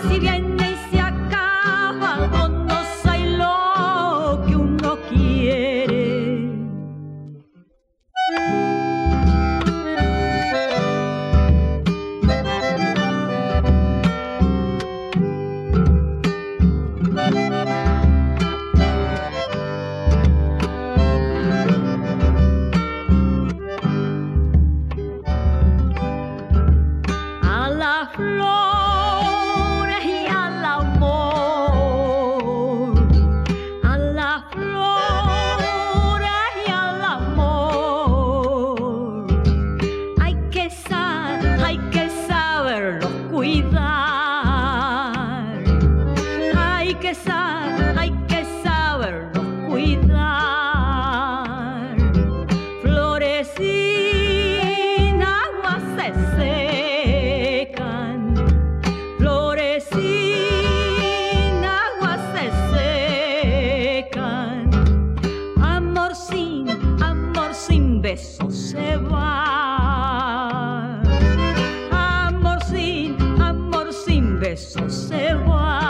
si viene y se acaba, no soy lo que uno quiere. Flores y al amor, a las flores y al amor, hay que saberlos cuidar, hay que saberlos cuidar. Flores sin agua se secan, flores sin agua se secan, amor sin besos se va, amor sin besos se va.